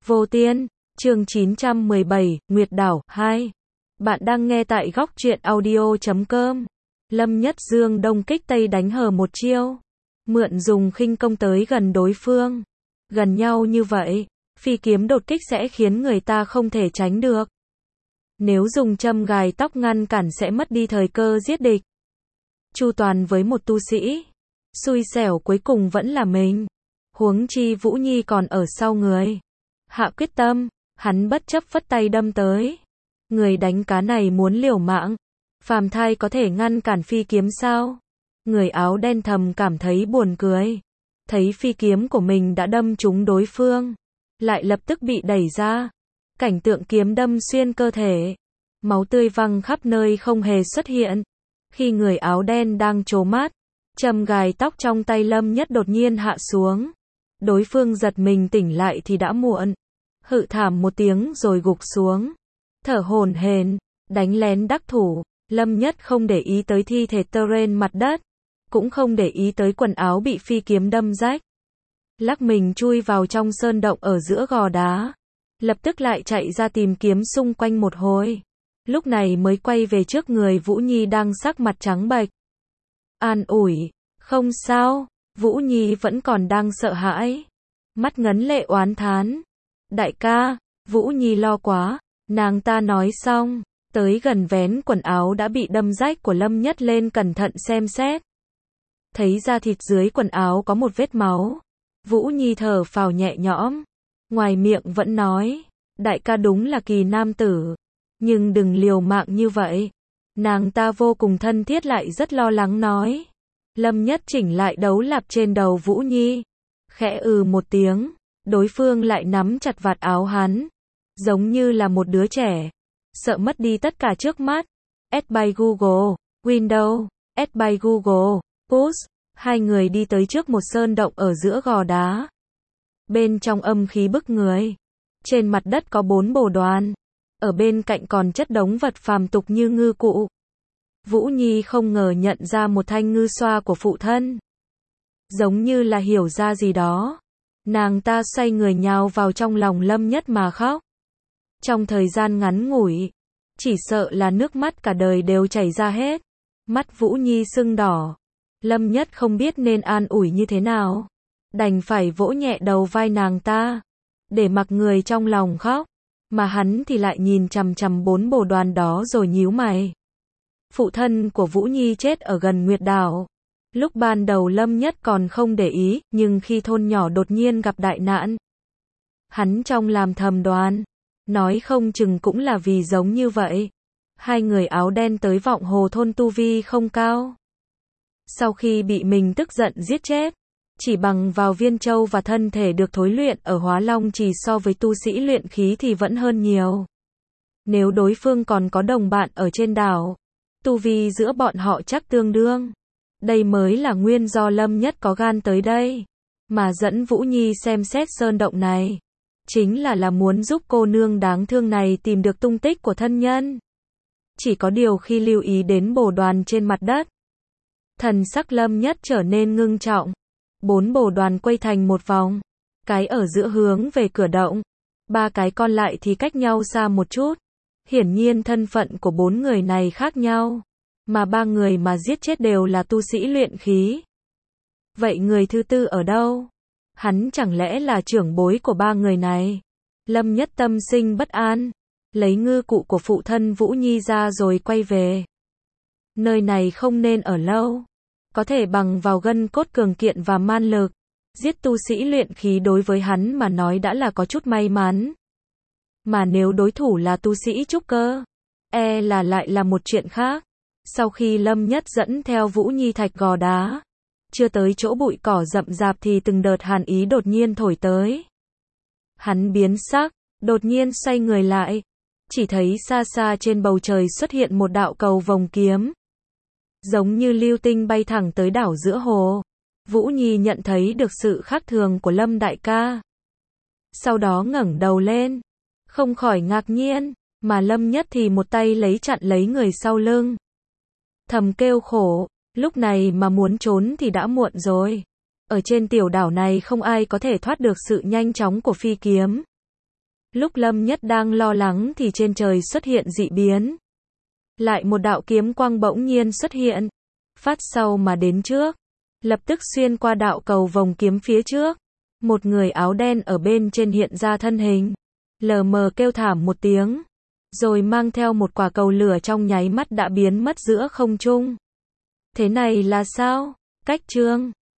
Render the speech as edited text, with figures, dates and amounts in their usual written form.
Vô Tiên, chương 917, Nguyệt Đảo 2. Bạn đang nghe tại góc truyện audio.com. Lâm Nhất Dương đông kích tây đánh hờ một chiêu. Mượn dùng khinh công tới gần đối phương. Gần nhau như vậy, phi kiếm đột kích sẽ khiến người ta không thể tránh được. Nếu dùng châm gài tóc ngăn cản sẽ mất đi thời cơ giết địch. Chu toàn với một tu sĩ. Xui xẻo cuối cùng vẫn là mình. Huống chi Vũ Nhi còn ở sau người. Hạ quyết tâm, hắn bất chấp phất tay đâm tới. Người đánh cá này muốn liều mạng. Phàm thai có thể ngăn cản phi kiếm sao? Người áo đen thầm cảm thấy buồn cười. Thấy phi kiếm của mình đã đâm trúng đối phương. Lại lập tức bị đẩy ra. Cảnh tượng kiếm đâm xuyên cơ thể. Máu tươi văng khắp nơi không hề xuất hiện. Khi người áo đen đang trố mắt, châm gài tóc trong tay Lâm Nhất đột nhiên hạ xuống. Đối phương giật mình tỉnh lại thì đã muộn. Hự thảm một tiếng rồi gục xuống. Thở hổn hển, đánh lén đắc thủ. Lâm Nhất không để ý tới thi thể tơ trên mặt đất. Cũng không để ý tới quần áo bị phi kiếm đâm rách. Lắc mình chui vào trong sơn động ở giữa gò đá. Lập tức lại chạy ra tìm kiếm xung quanh một hồi. Lúc này mới quay về trước người Vũ Nhi đang sắc mặt trắng bệch. An ủi, không sao, Vũ Nhi vẫn còn đang sợ hãi. Mắt ngấn lệ oán thán. Đại ca, Vũ Nhi lo quá, nàng ta nói xong, tới gần vén quần áo đã bị đâm rách của Lâm Nhất lên cẩn thận xem xét. Thấy da thịt dưới quần áo có một vết máu. Vũ Nhi thở phào nhẹ nhõm. Ngoài miệng vẫn nói, đại ca đúng là kỳ nam tử. Nhưng đừng liều mạng như vậy. Nàng ta vô cùng thân thiết lại rất lo lắng nói. Lâm Nhất chỉnh lại đấu lạp trên đầu Vũ Nhi. Khẽ một tiếng, đối phương lại nắm chặt vạt áo hắn. Giống như là một đứa trẻ. Sợ mất đi tất cả trước mắt. Add by Google, Windows, Add by Google, Push. Hai người đi tới trước một sơn động ở giữa gò đá. Bên trong âm khí bức người. Trên mặt đất có 4 bồ đoàn. Ở bên cạnh còn chất đống vật phàm tục như ngư cụ. Vũ Nhi không ngờ nhận ra một thanh ngư xoa của phụ thân. Giống như là hiểu ra gì đó. Nàng ta xoay người nhào vào trong lòng Lâm Nhất mà khóc. Trong thời gian ngắn ngủi, chỉ sợ là nước mắt cả đời đều chảy ra hết. Mắt Vũ Nhi sưng đỏ. Lâm Nhất không biết nên an ủi như thế nào. Đành phải vỗ nhẹ đầu vai nàng ta. Để mặc người trong lòng khóc. Mà hắn thì lại nhìn chằm chằm 4 bồ đoàn đó rồi nhíu mày. Phụ thân của Vũ Nhi chết ở gần Nguyệt Đảo. Lúc ban đầu Lâm Nhất còn không để ý, nhưng khi thôn nhỏ đột nhiên gặp đại nạn. Hắn trong làm thầm đoán. Nói không chừng cũng là vì giống như vậy. Hai người áo đen tới Vọng Hồ thôn tu vi không cao. Sau khi bị mình tức giận giết chết. Chỉ bằng vào viên châu và thân thể được thối luyện ở Hóa Long Trì so với tu sĩ luyện khí thì vẫn hơn nhiều. Nếu đối phương còn có đồng bạn ở trên đảo, tu vi giữa bọn họ chắc tương đương. Đây mới là nguyên do Lâm Nhất có gan tới đây, mà dẫn Vũ Nhi xem xét sơn động này. Chính là muốn giúp cô nương đáng thương này tìm được tung tích của thân nhân. Chỉ có điều khi lưu ý đến bồ đoàn trên mặt đất, thần sắc Lâm Nhất trở nên ngưng trọng. 4 bồ đoàn quay thành một vòng. Cái ở giữa hướng về cửa động. 3 cái còn lại thì cách nhau xa một chút. Hiển nhiên thân phận của 4 người này khác nhau. Mà 3 người mà giết chết đều là tu sĩ luyện khí. Vậy người thứ tư ở đâu? Hắn chẳng lẽ là trưởng bối của 3 người này? Lâm Nhất tâm sinh bất an. Lấy ngư cụ của phụ thân Vũ Nhi ra rồi quay về. Nơi này không nên ở lâu. Có thể bằng vào gân cốt cường kiện và man lực. Giết tu sĩ luyện khí đối với hắn mà nói đã là có chút may mắn. Mà nếu đối thủ là tu sĩ trúc cơ, là lại là một chuyện khác. Sau khi Lâm Nhất dẫn theo Vũ Nhi thạch gò đá, chưa tới chỗ bụi cỏ rậm rạp thì từng đợt hàn ý đột nhiên thổi tới. Hắn biến sắc, đột nhiên xoay người lại. Chỉ thấy xa xa trên bầu trời xuất hiện một đạo cầu vồng kiếm. Giống như lưu tinh bay thẳng tới đảo giữa hồ. Vũ Nhi nhận thấy được sự khác thường của Lâm đại ca. Sau đó ngẩng đầu lên. Không khỏi ngạc nhiên, mà Lâm Nhất thì một tay lấy chặn lấy người sau lưng. Thầm kêu khổ, lúc này mà muốn trốn thì đã muộn rồi. Ở trên tiểu đảo này không ai có thể thoát được sự nhanh chóng của phi kiếm. Lúc Lâm Nhất đang lo lắng thì trên trời xuất hiện dị biến. Lại một đạo kiếm quang bỗng nhiên xuất hiện. Phát sau mà đến trước. Lập tức xuyên qua đạo cầu vòng kiếm phía trước. Một người áo đen ở bên trên hiện ra thân hình. Lờ mờ kêu thảm một tiếng. Rồi mang theo một quả cầu lửa trong nháy mắt đã biến mất giữa không trung. Thế này là sao? Cách chương